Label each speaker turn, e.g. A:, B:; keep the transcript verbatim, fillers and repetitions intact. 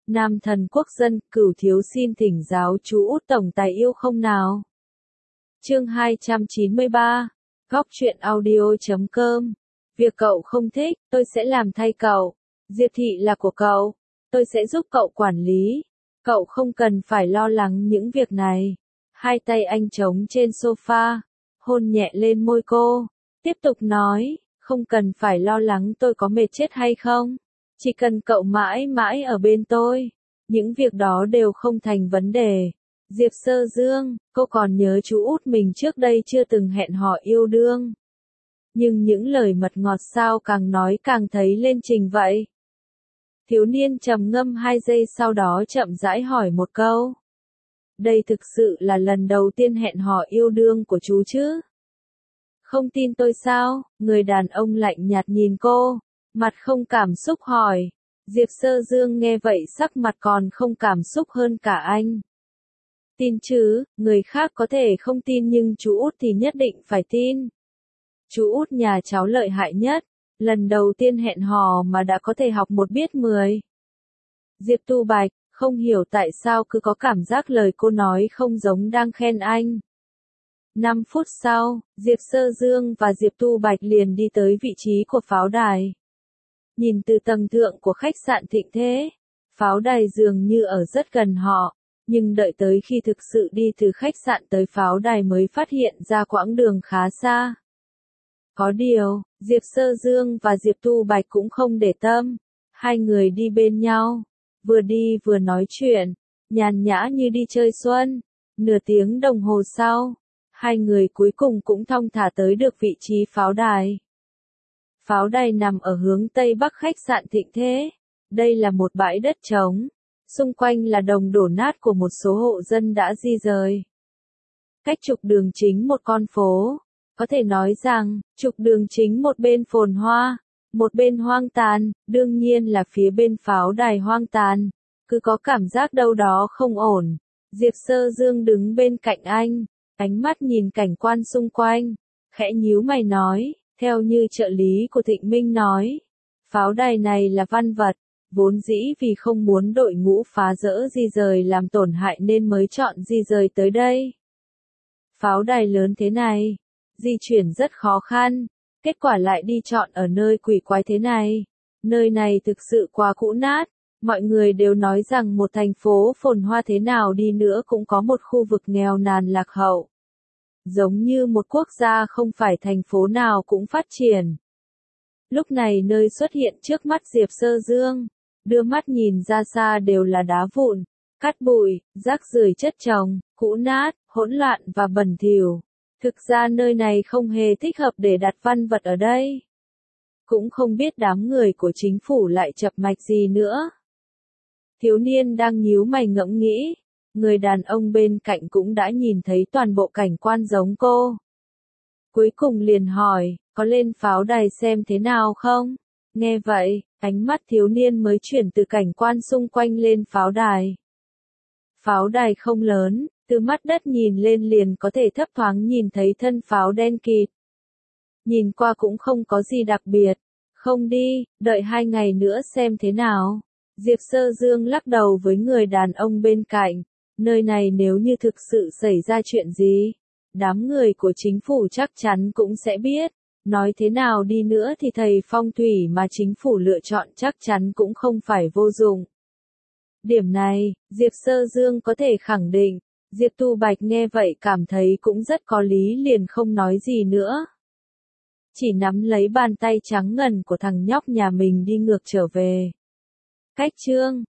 A: Nam thần quốc dân, Cửu thiếu xin thỉnh giáo chú Út tổng tài yêu không nào. Chương hai trăm chín mươi ba, Góc truyện audio chấm com. Việc cậu không thích, tôi sẽ làm thay cậu. Diệp Thị là của cậu, tôi sẽ giúp cậu quản lý. Cậu không cần phải lo lắng những việc này. Hai tay anh chống trên sofa, hôn nhẹ lên môi cô, tiếp tục nói, không cần phải lo lắng tôi có mệt chết hay không. Chỉ cần cậu mãi mãi ở bên tôi, những việc đó đều không thành vấn đề. Diệp Sơ Dương, cô còn nhớ chú út mình trước đây chưa từng hẹn hò yêu đương. Nhưng những lời mật ngọt sao càng nói càng thấy lên trình vậy. Thiếu niên trầm ngâm hai giây sau đó chậm rãi hỏi một câu. Đây thực sự là lần đầu tiên hẹn hò yêu đương của chú chứ? Không tin tôi sao? Người đàn ông lạnh nhạt nhìn cô, mặt không cảm xúc hỏi. Diệp Sơ Dương nghe vậy sắc mặt còn không cảm xúc hơn cả anh. Tin chứ, người khác có thể không tin nhưng chú út thì nhất định phải tin. Chú út nhà cháu lợi hại nhất, lần đầu tiên hẹn hò mà đã có thể học một biết mười. Diệp Tu Bạch, không hiểu tại sao cứ có cảm giác lời cô nói không giống đang khen anh. Năm phút sau, Diệp Sơ Dương và Diệp Tu Bạch liền đi tới vị trí của pháo đài. Nhìn từ tầng thượng của khách sạn Thịnh Thế, pháo đài dường như ở rất gần họ, nhưng đợi tới khi thực sự đi từ khách sạn tới pháo đài mới phát hiện ra quãng đường khá xa. Có điều, Diệp Sơ Dương và Diệp Tu Bạch cũng không để tâm, hai người đi bên nhau, vừa đi vừa nói chuyện, nhàn nhã như đi chơi xuân. Nửa tiếng đồng hồ sau, hai người cuối cùng cũng thong thả tới được vị trí pháo đài. Pháo đài nằm ở hướng tây bắc khách sạn Thịnh Thế. Đây là một bãi đất trống, xung quanh là đồng đổ nát của một số hộ dân đã di rời. Cách trục đường chính một con phố, có thể nói rằng, trục đường chính một bên phồn hoa, một bên hoang tàn, đương nhiên là phía bên pháo đài hoang tàn, cứ có cảm giác đâu đó không ổn. Diệp Sơ Dương đứng bên cạnh anh, ánh mắt nhìn cảnh quan xung quanh, khẽ nhíu mày nói, theo như trợ lý của Thịnh Minh nói, pháo đài này là văn vật, vốn dĩ vì không muốn đội ngũ phá rỡ di rời làm tổn hại nên mới chọn di rời tới đây. Pháo đài lớn thế này, di chuyển rất khó khăn, kết quả lại đi chọn ở nơi quỷ quái thế này. Nơi này thực sự quá cũ nát, mọi người đều nói rằng một thành phố phồn hoa thế nào đi nữa cũng có một khu vực nghèo nàn lạc hậu. Giống như một quốc gia không phải thành phố nào cũng phát triển. Lúc này nơi xuất hiện trước mắt Diệp Sơ Dương, đưa mắt nhìn ra xa đều là đá vụn, cát bụi, rác rưởi chất chồng, cũ nát, hỗn loạn và bẩn thỉu. Thực ra nơi này không hề thích hợp để đặt văn vật ở đây. Cũng không biết đám người của chính phủ lại chập mạch gì nữa. Thiếu niên đang nhíu mày ngẫm nghĩ, người đàn ông bên cạnh cũng đã nhìn thấy toàn bộ cảnh quan giống cô. Cuối cùng liền hỏi, có lên pháo đài xem thế nào không? Nghe vậy, ánh mắt thiếu niên mới chuyển từ cảnh quan xung quanh lên pháo đài. Pháo đài không lớn, từ mắt đất nhìn lên liền có thể thấp thoáng nhìn thấy thân pháo đen kịt. Nhìn qua cũng không có gì đặc biệt. Không đi, đợi hai ngày nữa xem thế nào. Diệp Sơ Dương lắc đầu với người đàn ông bên cạnh. Nơi này nếu như thực sự xảy ra chuyện gì, đám người của chính phủ chắc chắn cũng sẽ biết. Nói thế nào đi nữa thì thầy phong thủy mà chính phủ lựa chọn chắc chắn cũng không phải vô dụng. Điểm này, Diệp Sơ Dương có thể khẳng định. Diệp Tu Bạch nghe vậy cảm thấy cũng rất có lý liền không nói gì nữa. Chỉ nắm lấy bàn tay trắng ngần của thằng nhóc nhà mình đi ngược trở về. Cách chương